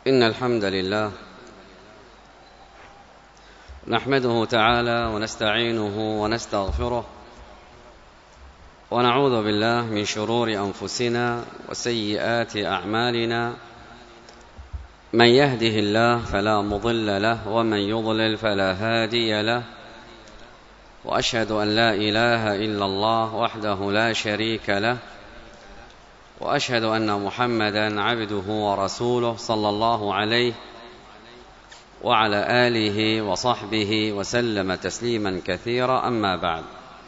إن الحمد لله نحمده تعالى ونستعينه ونستغفره ونعوذ بالله من شرور أنفسنا وسيئات أعمالنا. من يهده الله فلا مضل له ومن يضلل فلا هادي له، وأشهد أن لا إله إلا الله وحده لا شريك له، وأشهد أن محمدًا عبده ورسوله صلى الله عليه وعلى آله وصحبه وسلم تسليمًا كثيرًا. أما بعد،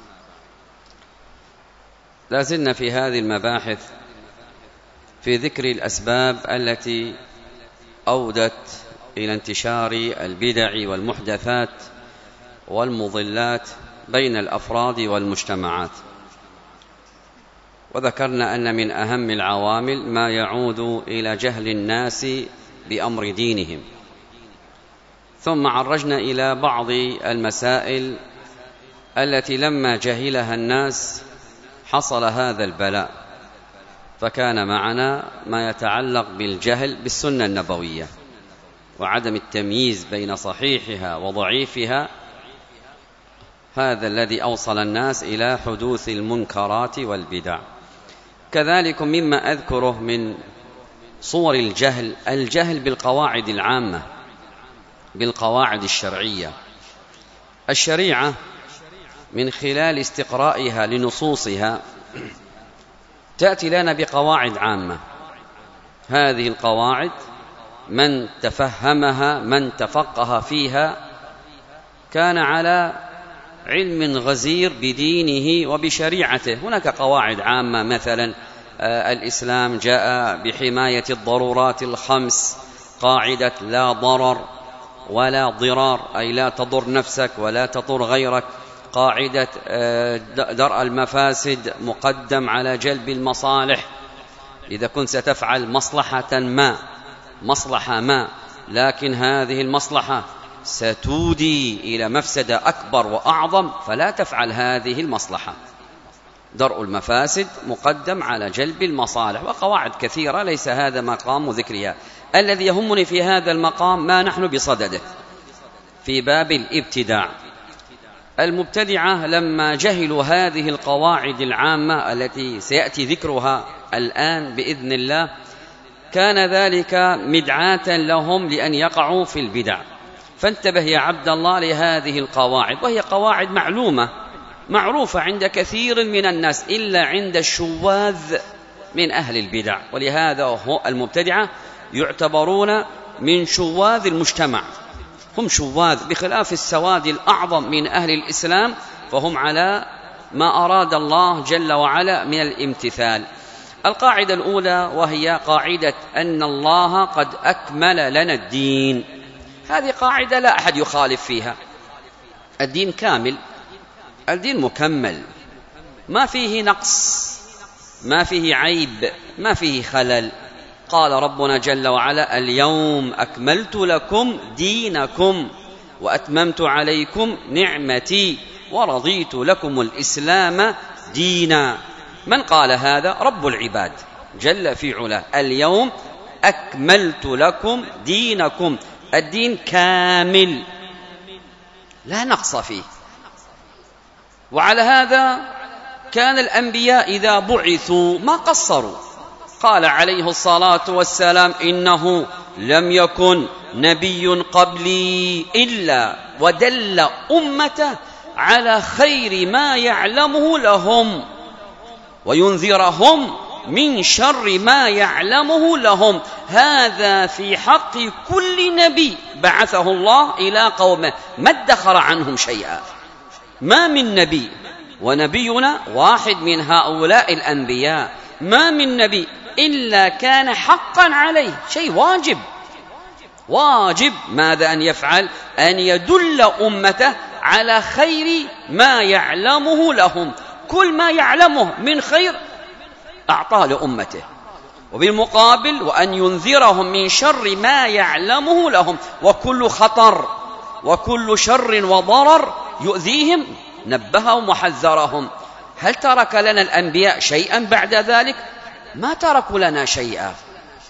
لا زلنا في هذه المباحث في ذكر الأسباب التي أودت إلى انتشار البدع والمحدثات والمضلات بين الأفراد والمجتمعات، وذكرنا أن من أهم العوامل ما يعود إلى جهل الناس بأمر دينهم، ثم عرجنا إلى بعض المسائل التي لما جهلها الناس حصل هذا البلاء، فكان معنا ما يتعلق بالجهل بالسنة النبوية وعدم التمييز بين صحيحها وضعيفها، هذا الذي أوصل الناس إلى حدوث المنكرات والبدع. كذلك مما أذكره من صور الجهل بالقواعد العامة، بالقواعد الشرعية. الشريعة من خلال استقرائها لنصوصها تأتي لنا بقواعد عامة، هذه القواعد من تفهمها من تفقه فيها كان على علم غزير بدينه وبشريعته. هناك قواعد عامة، مثلا الإسلام جاء بحماية الضرورات الخمس، قاعدة لا ضرر ولا ضرار، أي لا تضر نفسك ولا تضر غيرك، قاعدة درء المفاسد مقدم على جلب المصالح. إذا كنت ستفعل مصلحة ما لكن هذه المصلحة ستودي إلى مفسدة أكبر وأعظم فلا تفعل هذه المصلحة. درء المفاسد مقدم على جلب المصالح، وقواعد كثيرة ليس هذا مقام ذكرها. الذي يهمني في هذا المقام ما نحن بصدده في باب الابتداع. المبتدعة لما جهلوا هذه القواعد العامة التي سيأتي ذكرها الآن بإذن الله، كان ذلك مدعاة لهم لأن يقعوا في البدع. فانتبه يا عبد الله لهذه القواعد، وهي قواعد معروفة عند كثير من الناس إلا عند الشواذ من أهل البدع، ولهذا المبتدعة يعتبرون من شواذ المجتمع، هم شواذ بخلاف السواد الأعظم من أهل الإسلام، فهم على ما أراد الله جل وعلا من الامتثال. القاعدة الأولى وهي قاعدة أن الله قد أكمل لنا الدين. هذه قاعدة لا أحد يخالف فيها، الدين كامل، الدين مكمل، ما فيه نقص، ما فيه عيب، ما فيه خلل. قال ربنا جل وعلا: اليوم أكملت لكم دينكم وأتممت عليكم نعمتي ورضيت لكم الإسلام دينا. من قال هذا؟ رب العباد جل في علاه. اليوم أكملت لكم دينكم، الدين كامل لا نقص فيه. وعلى هذا كان الأنبياء إذا بعثوا ما قصروا. قال عليه الصلاة والسلام: إنه لم يكن نبي قبلي إلا ودل أمته على خير ما يعلمه لهم وينذرهم من شر ما يعلمه لهم. هذا في حق كل نبي بعثه الله إلى قومه، ما ادخر عنهم شيئا. ما من نبي، ونبينا واحد من هؤلاء الأنبياء، ما من نبي إلا كان حقا عليه شيء واجب ماذا أن يفعل؟ أن يدل أمته على خير ما يعلمه لهم. كل ما يعلمه من خير أعطاه لأمته، وبالمقابل وأن ينذرهم من شر ما يعلمه لهم. وكل خطر وكل شر وضرر يؤذيهم نبههم وحذرهم. هل ترك لنا الأنبياء شيئا بعد ذلك؟ ما تركوا لنا شيئا.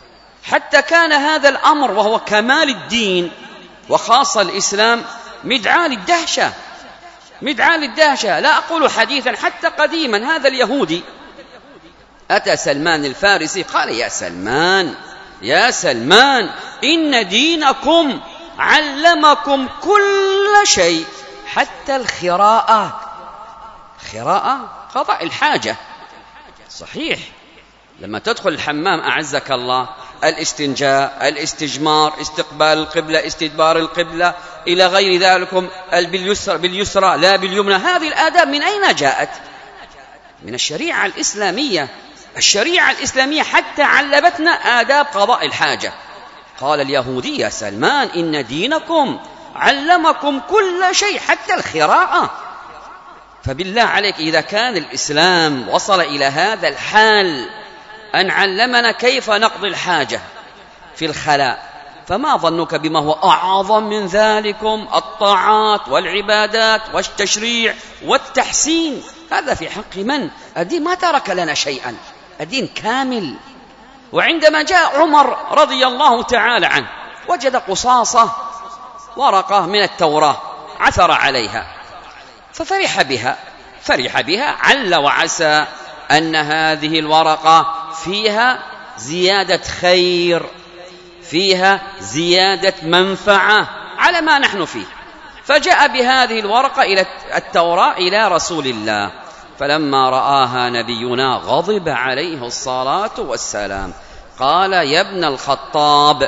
حتى كان هذا الأمر وهو كمال الدين وخاصة الإسلام مدعاة للدهشة، مدعاة للدهشة. لا أقول حديثا، حتى قديما هذا اليهودي أتى سلمان الفارسي قال: يا سلمان إن دينكم علمكم كل شيء حتى الخراءة. خراءة قضاء الحاجة. صحيح، لما تدخل الحمام أعزك الله، الاستنجاء، الاستجمار، استقبال القبلة، استدبار القبلة، إلى غير ذلك، باليسرى لا باليمنى، هذه الآداب من أين جاءت؟ من الشريعة الإسلامية. الشريعة الإسلامية حتى علمتنا آداب قضاء الحاجة. قال اليهودي: يا سلمان إن دينكم علمكم كل شيء حتى الخراءة. فبالله عليك، إذا كان الإسلام وصل إلى هذا الحال أن علمنا كيف نقضي الحاجة في الخلاء، فما ظنك بما هو أعظم من ذلكم، الطاعات والعبادات والتشريع والتحسين. هذا في حق من؟ الدين ما ترك لنا شيئا، الدين كامل. وعندما جاء عمر رضي الله تعالى عنه وجد قصاصة ورقة من التوراة عثر عليها ففرح بها، عل وعسى أن هذه الورقة فيها زيادة خير، فيها زيادة منفعة على ما نحن فيه. فجاء بهذه الورقة إلى التوراة إلى رسول الله، فلما رآها نبينا غضب عليه الصلاة والسلام، قال: يا ابن الخطاب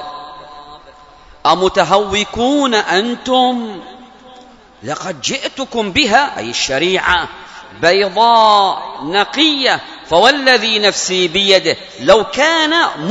أمتهوكون أنتم؟ لقد جئتكم بها، أي الشريعة، بيضاء نقية، فوالذي نفسي بيده لو كان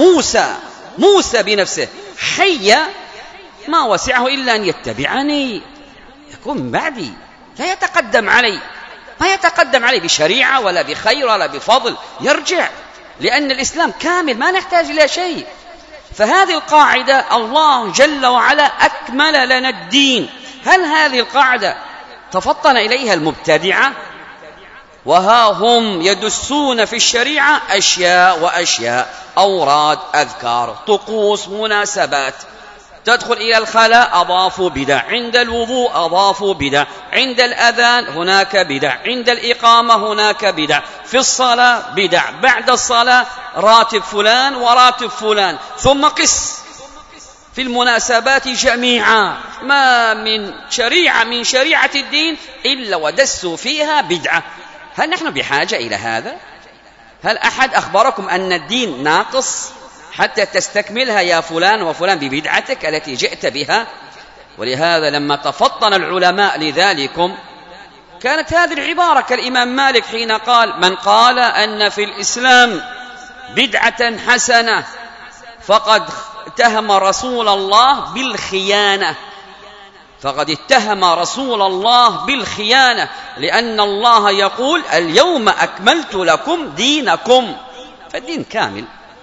موسى بنفسه حيا ما وسعه إلا أن يتبعني، يكون من بعدي، لا يتقدم علي، ما يتقدم علي بشريعة ولا بخير ولا بفضل، يرجع، لأن الإسلام كامل ما نحتاج إلى شيء. فهذه القاعدة الله جل وعلا أكمل لنا الدين. هل هذه القاعدة تفطن إليها المبتدعة؟ وها هم يدسون في الشريعة أشياء وأشياء، أوراد، أذكار، طقوس، مناسبات. تدخل إلى الخلاء أضافوا بدع، عند الوضوء أضافوا بدع، عند الأذان هناك بدع، عند الإقامة هناك بدع، في الصلاة بدع، بعد الصلاة راتب فلان وراتب فلان، ثم قس في المناسبات جميعا. ما من شريعة من شريعة الدين إلا ودسوا فيها بدعة. هل نحن بحاجة إلى هذا؟ هل أحد أخبركم أن الدين ناقص حتى تستكملها يا فلان وفلان ببدعتك التي جئت بها؟ ولهذا لما تفطن العلماء لذلكم كانت هذه العبارة كالإمام مالك حين قال: من قال أن في الإسلام بدعة حسنة فقد اتهم رسول الله بالخيانة، فقد اتهم رسول الله بالخيانة، لأن الله يقول: اليوم أكملت لكم دينكم، فالدين كامل.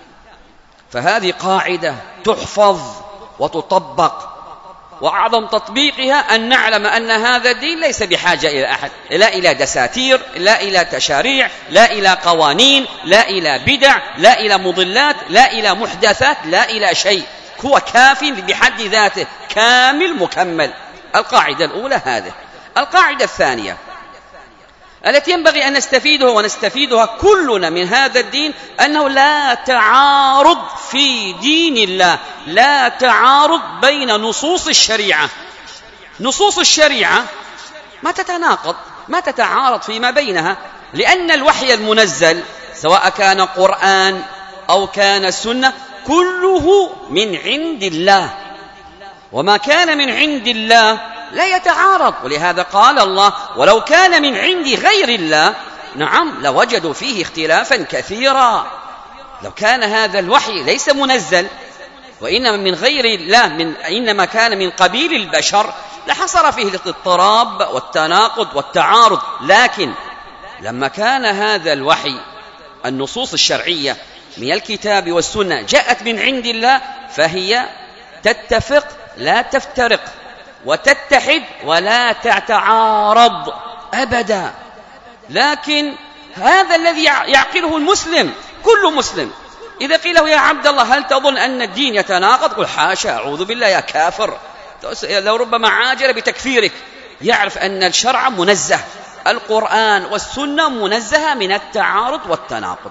فهذه قاعدة تحفظ وتطبق، وأعظم تطبيقها أن نعلم أن هذا الدين ليس بحاجة إلى أحد، لا إلى دساتير، لا إلى تشاريع، لا إلى قوانين، لا إلى بدع، لا إلى مضلات، لا إلى محدثات، لا إلى شيء. هو كاف بحد ذاته، كامل مكمل. القاعدة الأولى هذه. القاعدة الثانية التي ينبغي أن ونستفيدها كلنا من هذا الدين، أنه لا تعارض في دين الله، لا تعارض بين نصوص الشريعة. نصوص الشريعة ما تتناقض، ما تتعارض فيما بينها، لأن الوحي المنزل سواء كان قرآن أو كان سنة كله من عند الله، وما كان من عند الله لا يتعارض. ولهذا قال الله: ولو كان من عند غير الله نعم لوجدوا فيه اختلافا كثيرا. لو كان هذا الوحي ليس منزل وإنما من غير الله، إنما كان من قبيل البشر، لحصل فيه الاضطراب والتناقض والتعارض. لكن لما كان هذا الوحي النصوص الشرعية من الكتاب والسنة جاءت من عند الله، فهي تتفق لا تفترق، وتتحد ولا تتعارض أبدا. لكن هذا الذي يعقله المسلم، كل مسلم إذا قيل له يا عبد الله هل تظن أن الدين يتناقض؟ قل حاشا، أعوذ بالله يا كافر، لو ربما عاجل بتكفيرك. يعرف أن الشرع منزه، القرآن والسنة منزهة من التعارض والتناقض.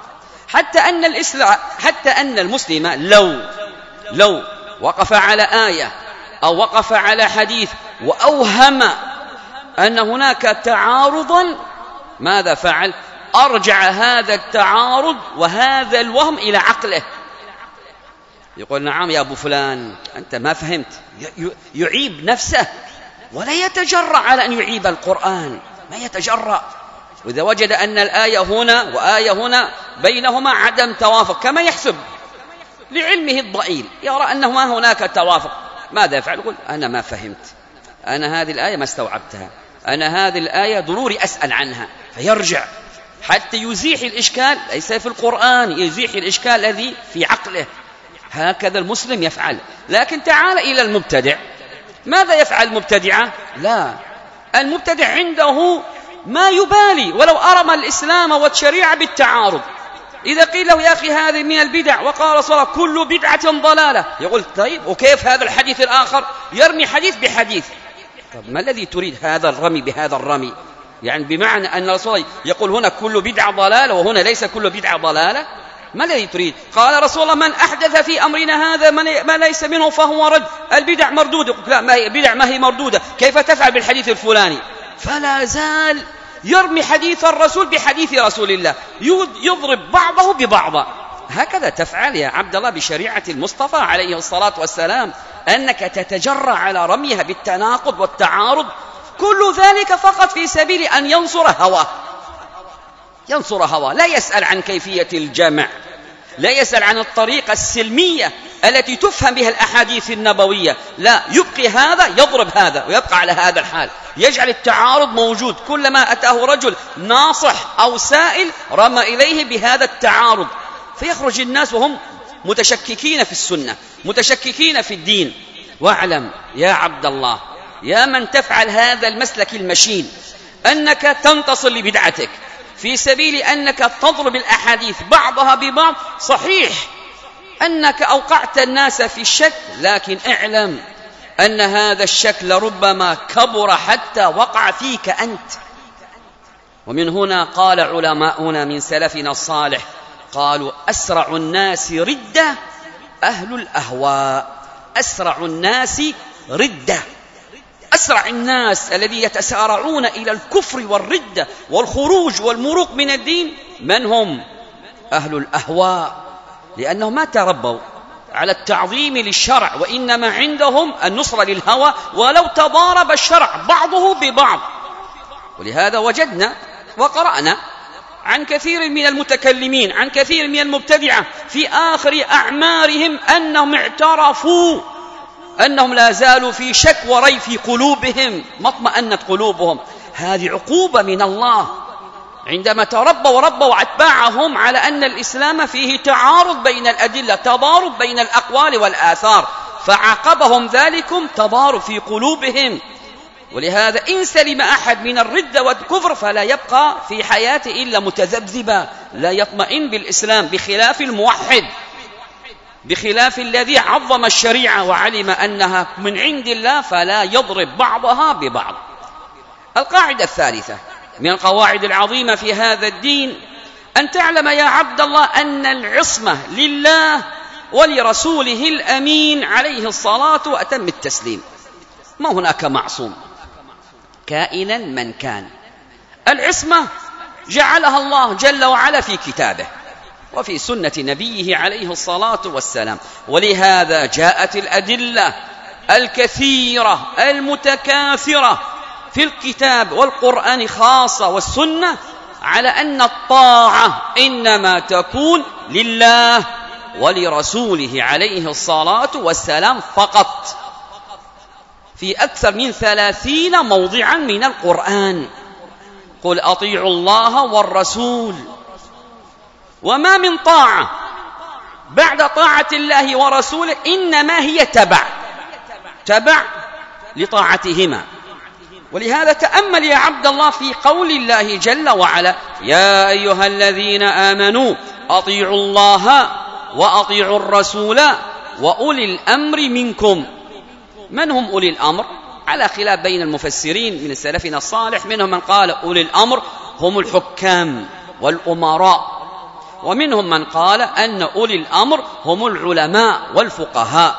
حتى أن المسلم لو وقف على آية أو وقف على حديث وأوهم أن هناك تعارضا، ماذا فعل؟ أرجع هذا التعارض وهذا الوهم إلى عقله. يقول نعم يا أبو فلان أنت ما فهمت، يعيب نفسه ولا يتجرأ على أن يعيب القرآن، ما يتجرأ. وإذا وجد أن الآية هنا وآية هنا بينهما عدم توافق، كما يحسب لعلمه الضئيل يرى أنه ما هناك توافق، ماذا يفعل؟ يقول أنا ما فهمت، أنا هذه الآية ما استوعبتها، أنا هذه الآية ضروري أسأل عنها، فيرجع حتى يزيح الإشكال، ليس في القرآن، يزيح الإشكال الذي في عقله. هكذا المسلم يفعل. لكن تعال إلى المبتدع، ماذا يفعل المبتدعة؟ لا، المبتدع عنده ما يبالي ولو أرم الإسلام والشريعة بالتعارض. إذا قيل له يا أخي هذه من البدع، وقال صلى كل بدعة ضلالة، يقول طيب وكيف هذا الحديث الآخر؟ يرمي حديث بحديث. طب ما الذي تريد هذا الرمي بهذا الرمي؟ يعني بمعنى أن الرسول يقول هنا كل بدعة ضلالة وهنا ليس كل بدعة ضلالة؟ ما الذي تريد؟ قال رسول الله من أحدث في أمرنا هذا ما ليس منه فهو رد، البدع مردودة. لا، ما هي بدع، ما هي مردودة، كيف تفعل بالحديث الفلاني؟ فلا زال يرمي حديث الرسول بحديث رسول الله، يضرب بعضه ببعض. هكذا تفعل يا عبد الله بشريعة المصطفى عليه الصلاة والسلام، أنك تتجرأ على رميها بالتناقض والتعارض، كل ذلك فقط في سبيل أن ينصر هواه، لا يسأل عن كيفية الجمع، لا يسأل عن الطريقة السلمية التي تفهم بها الأحاديث النبوية، لا، يبقي هذا يضرب هذا ويبقى على هذا الحال، يجعل التعارض موجود. كلما أتاه رجل ناصح أو سائل رمى إليه بهذا التعارض، فيخرج الناس وهم متشككين في السنة، متشككين في الدين. واعلم يا عبد الله، يا من تفعل هذا المسلك المشين، أنك تنتصر لبدعتك في سبيل أنك تضرب الأحاديث بعضها ببعض. صحيح أنك أوقعت الناس في الشك، لكن اعلم أن هذا الشك لربما كبر حتى وقع فيك أنت. ومن هنا قال علماؤنا من سلفنا الصالح، قالوا أسرع الناس ردة أهل الأهواء. أسرع الناس ردة، أسرع الناس الذي يتسارعون إلى الكفر والردة والخروج والمروق من الدين، من هم؟ أهل الأهواء، لأنهم ما تربوا على التعظيم للشرع، وإنما عندهم النصرة للهوى ولو تضارب الشرع بعضه ببعض. ولهذا وجدنا وقرأنا عن كثير من المتكلمين، عن كثير من المبتدعة في آخر أعمارهم أنهم اعترفوا أنهم لا زالوا في شك وريب في قلوبهم، ما اطمأنت قلوبهم. هذه عقوبة من الله عندما وربوا أتباعهم على أن الإسلام فيه تعارض بين الأدلة، تضارب بين الأقوال والآثار، فعاقبهم ذلكم تضارب في قلوبهم. ولهذا إن سلم أحد من الردة والكفر فلا يبقى في حياته إلا متذبذبا، لا يطمئن بالإسلام، بخلاف الموحد، بخلاف الذي عظم الشريعة وعلم أنها من عند الله، فلا يضرب بعضها ببعض. القاعدة الثالثة من القواعد العظيمة في هذا الدين، أن تعلم يا عبد الله أن العصمة لله ولرسوله الأمين عليه الصلاة وأتم التسليم. ما هناك معصوم كائنا من كان. العصمة جعلها الله جل وعلا في كتابه وفي سنة نبيه عليه الصلاة والسلام، ولهذا جاءت الأدلة الكثيرة المتكاثرة في الكتاب والقرآن خاصة والسنة على أن الطاعة إنما تكون لله ولرسوله عليه الصلاة والسلام فقط، في أكثر من 30 موضعا من القرآن. قل أطيعوا الله والرسول. وما من طاعة بعد طاعة الله ورسوله إنما هي تبع لطاعتهما. ولهذا تأمل يا عبد الله في قول الله جل وعلا: يا أيها الذين آمنوا أطيعوا الله وأطيعوا الرسول وأولي الأمر منكم. من هم أولي الأمر؟ على خلاف بين المفسرين من سلفنا الصالح، منهم من قال أولي الأمر هم الحكام والأمراء، ومنهم من قال أن أولي الأمر هم العلماء والفقهاء،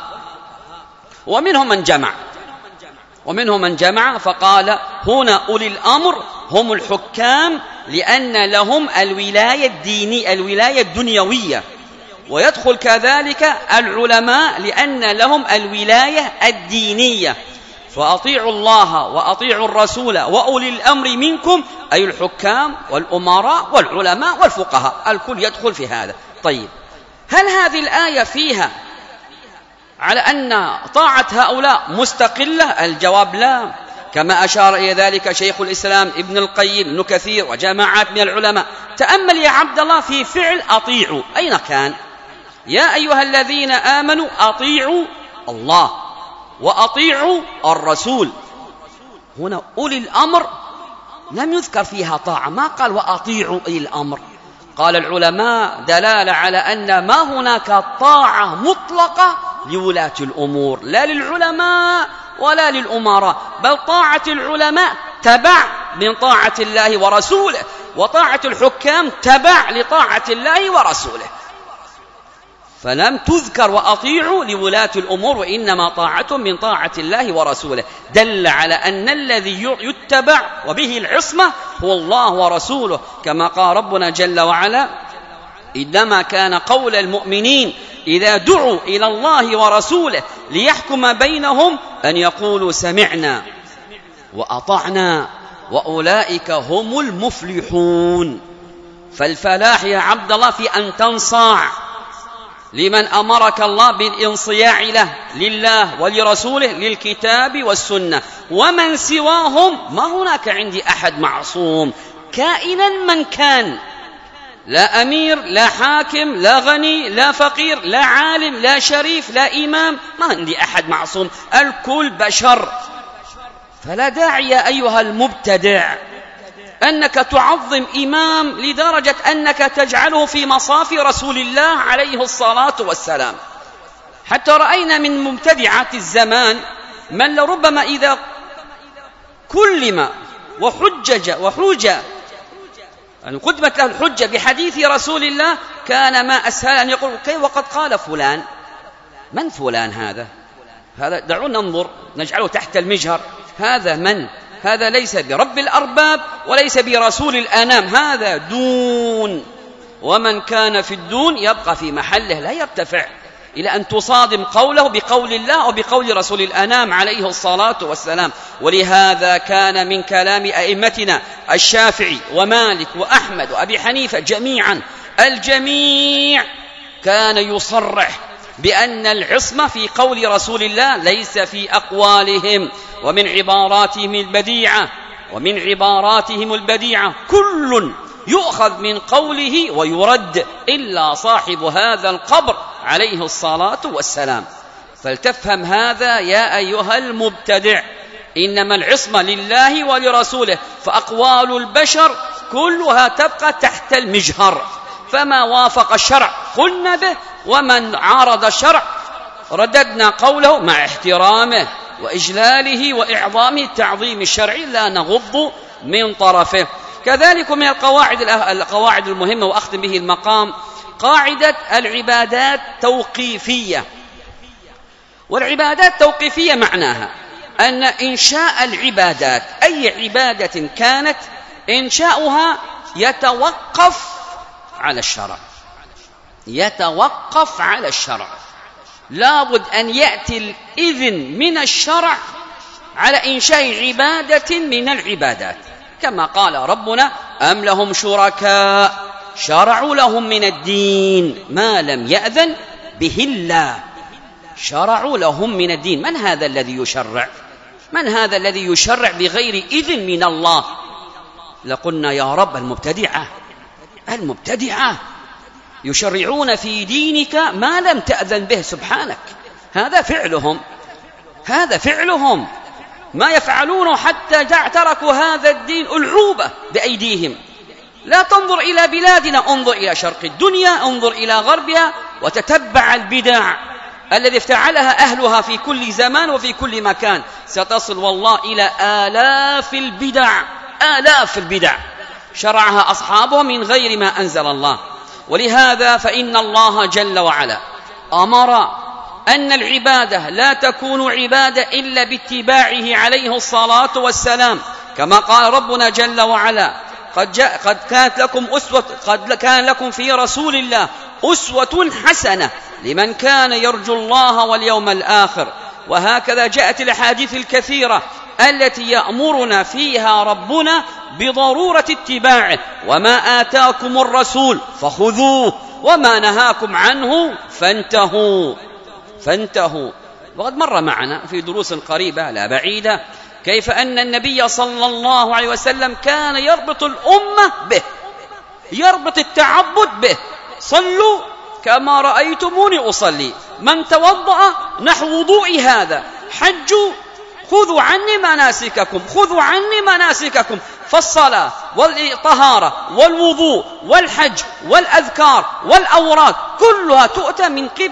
ومنهم من جمع فقال هنا أولي الأمر هم الحكام لأن لهم الولاية الدنيوية، ويدخل كذلك العلماء لأن لهم الولاية الدينية. فأطيعوا الله وأطيعوا الرسول وأولي الأمر منكم، أي الحكام والأمراء والعلماء والفقهاء، الكل يدخل في هذا. طيب، هل هذه الآية فيها على أن طاعة هؤلاء مستقلة؟ الجواب لا، كما أشار إلى ذلك شيخ الإسلام ابن القيم، ابن كثير، وجماعات من العلماء. تأمل يا عبد الله في فعل أطيعوا، أين كان؟ يا أيها الذين آمنوا أطيعوا الله وأطيعوا الرسول. هنا أولي الأمر لم يذكر فيها طاعة، ما قال وأطيعوا أولي الأمر. قال العلماء دلالة على أن ما هناك طاعة مطلقة لولاة الأمور، لا للعلماء ولا للأمراء، بل طاعة العلماء تبع من طاعة الله ورسوله، وطاعة الحكام تبع لطاعة الله ورسوله. فلم تذكر وأطيعوا لولاة الأمور، وإنما طاعة من طاعة الله ورسوله، دل على أن الذي يتبع وبه العصمة هو الله ورسوله، كما قال ربنا جل وعلا إنما كان قول المؤمنين إذا دعوا إلى الله ورسوله ليحكم بينهم أن يقولوا سمعنا وأطعنا وأولئك هم المفلحون. فالفلاح يا عبد الله في أن تنصاع لمن أمرك الله بالانصياع له، لله ولرسوله، للكتاب والسنة، ومن سواهم ما هناك عندي أحد معصوم كائنا من كان، لا أمير لا حاكم لا غني لا فقير لا عالم لا شريف لا إمام، ما عندي أحد معصوم، الكل بشر. فلا داعي يا أيها المبتدع أنك تعظم إمام لدرجة أنك تجعله في مصاف رسول الله عليه الصلاة والسلام. حتى رأينا من مبتدعات الزمان من لربما إذا كلم وحج يعني قدمت له الحجة بحديث رسول الله كان ما أسهل أن يقول كيف وقد قال فلان. من فلان هذا دعونا ننظر نجعله تحت المجهر. هذا من؟ هذا ليس برب الأرباب وليس برسول الأنام، هذا دون، ومن كان في الدون يبقى في محله لا يرتفع إلى أن تصادم قوله بقول الله وبقول رسول الأنام عليه الصلاة والسلام. ولهذا كان من كلام أئمتنا الشافعي ومالك وأحمد وأبي حنيفة جميعا الجميع كان يصرح بأن العصمة في قول رسول الله ليس في أقوالهم ومن عباراتهم البديعة كل يؤخذ من قوله ويرد إلا صاحب هذا القبر عليه الصلاة والسلام. فلتفهم هذا يا أيها المبتدع، إنما العصمة لله ولرسوله، فأقوال البشر كلها تبقى تحت المجهر، فما وافق الشرع قلنا به، ومن عارض الشرع رددنا قوله مع احترامه وإجلاله وإعظامه تعظيم الشرع لا نغض من طرفه. كذلك من القواعد المهمة وأختم به المقام قاعدة العبادات توقيفية. والعبادات توقيفية معناها أن إنشاء العبادات أي عبادة كانت إنشاؤها يتوقف على الشرع، لابد أن يأتي الإذن من الشرع على إنشاء عبادة من العبادات، كما قال ربنا أم لهم شركاء شرعوا لهم من الدين ما لم يأذن به الله. شرعوا لهم من الدين. من هذا الذي يشرع بغير إذن من الله؟ لقلنا يا رب المبتدعة يشرعون في دينك ما لم تأذن به سبحانك. هذا فعلهم ما يفعلونه حتى تركوا هذا الدين ألعوبة بأيديهم. لا تنظر إلى بلادنا، انظر إلى شرق الدنيا، انظر إلى غربها، وتتبع البدع الذي افتعلها أهلها في كل زمان وفي كل مكان، ستصل والله إلى آلاف البدع شرعها أصحابها من غير ما أنزل الله. ولهذا فإن الله جل وعلا أمر أن العبادة لا تكون عبادة إلا باتباعه عليه الصلاة والسلام، كما قال ربنا جل وعلا: قد كان لكم في رسول الله أسوة حسنة لمن كان يرجو الله واليوم الآخر. وهكذا جاءت الأحاديث الكثيرة التي يأمرنا فيها ربنا بضرورة اتباعه: وما آتاكم الرسول فخذوه وما نهاكم عنه فانتهوا. وقد مر معنا في دروس قريبة لا بعيدة كيف أن النبي صلى الله عليه وسلم كان يربط الأمة به، يربط التعبد به: صلوا كما رأيتموني أصلي، من توضأ نحو وضوء هذا، حجوا خذوا عني مناسككم. فالصلاة والطهارة والوضوء والحج والأذكار والأوراد كلها تؤتى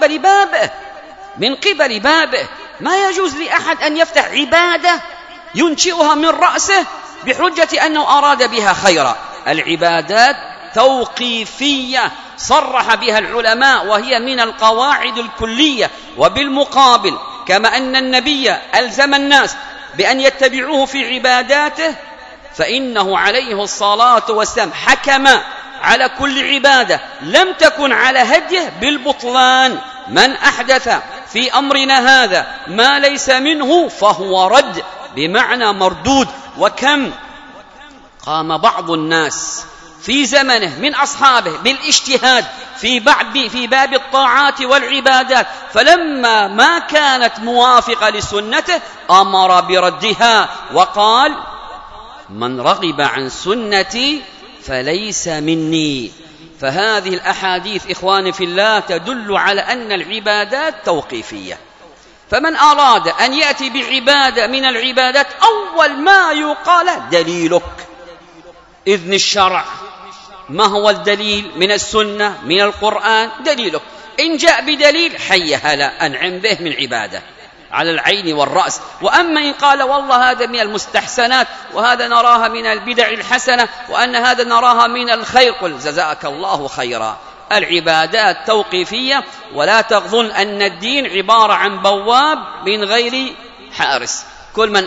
من قبل بابه. ما يجوز لأحد أن يفتح عبادة ينشئها من رأسه بحجة أنه أراد بها خيرا. العبادات توقيفية صرح بها العلماء، وهي من القواعد الكلية. وبالمقابل كما أن النبي ألزم الناس بأن يتبعوه في عباداته، فإنه عليه الصلاة والسلام حكم على كل عبادة لم تكن على هديه بالبطلان: من أحدث في أمرنا هذا ما ليس منه فهو رد، بمعنى مردود. وكم قام بعض الناس في زمنه من أصحابه بالاجتهاد في باب الطاعات والعبادات، فلما ما كانت موافقة لسنته أمر بردها وقال: من رغب عن سنتي فليس مني. فهذه الأحاديث إخواني في الله تدل على أن العبادات توقيفية، فمن أراد أن يأتي بعبادة من العبادات أول ما يقال: دليلك، إذن الشرع. ما هو الدليل؟ من السنة، من القرآن، دليلك. إن جاء بدليل حي هلا أنعم به من عبادة على العين والرأس. وأما إن قال والله هذا من المستحسنات وهذا نراها من البدع الحسنة وأن هذا نراها من الخير، قل جزاك الله خيرا. العبادات توقيفية، ولا تظن أن الدين عبارة عن بواب من غير حارس، كل من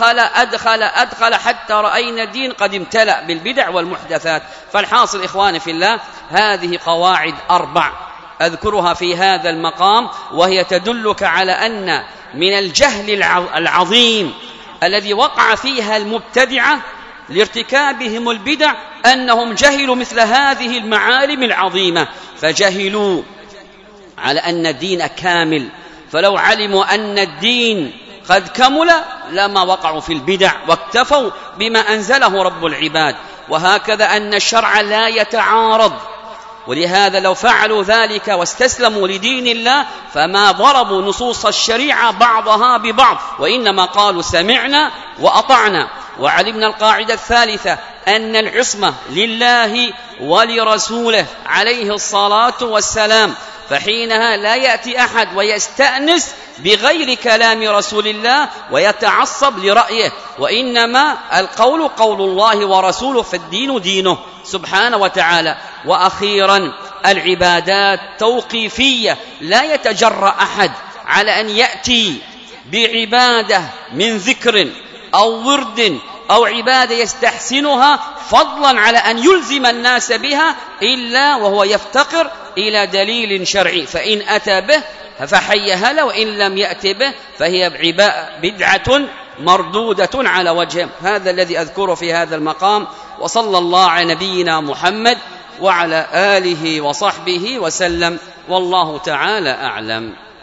أدخل حتى رأينا الدين قد امتلأ بالبدع والمحدثات. فالحاصل إخواني في الله، هذه قواعد 4 أذكرها في هذا المقام، وهي تدلك على أن من الجهل العظيم الذي وقع فيها المبتدعة لارتكابهم البدع أنهم جهلوا مثل هذه المعالم العظيمة، فجهلوا على أن الدين كامل، فلو علموا أن الدين قد كمل لما وقعوا في البدع واكتفوا بما أنزله رب العباد. وهكذا أن الشرع لا يتعارض، ولهذا لو فعلوا ذلك واستسلموا لدين الله فما ضربوا نصوص الشريعة بعضها ببعض، وإنما قالوا سمعنا وأطعنا. وعلمنا القاعدة الثالثة أن العصمة لله ولرسوله عليه الصلاة والسلام، فحينها لا يأتي أحد ويستأنس بغير كلام رسول الله ويتعصب لرأيه، وإنما القول قول الله ورسوله، فالدين دينه سبحانه وتعالى. وأخيرا العبادات توقيفية، لا يتجرأ أحد على أن يأتي بعبادة من ذكر أو ورد أو عبادة يستحسنها فضلا على أن يلزم الناس بها إلا وهو يفتقر إلى دليل شرعي، فإن أتى به فحي هلا، وإن لم يأتي به فهي بدعة مردودة على وجهه. هذا الذي أذكره في هذا المقام، وصلى الله على نبينا محمد وعلى آله وصحبه وسلم، والله تعالى أعلم.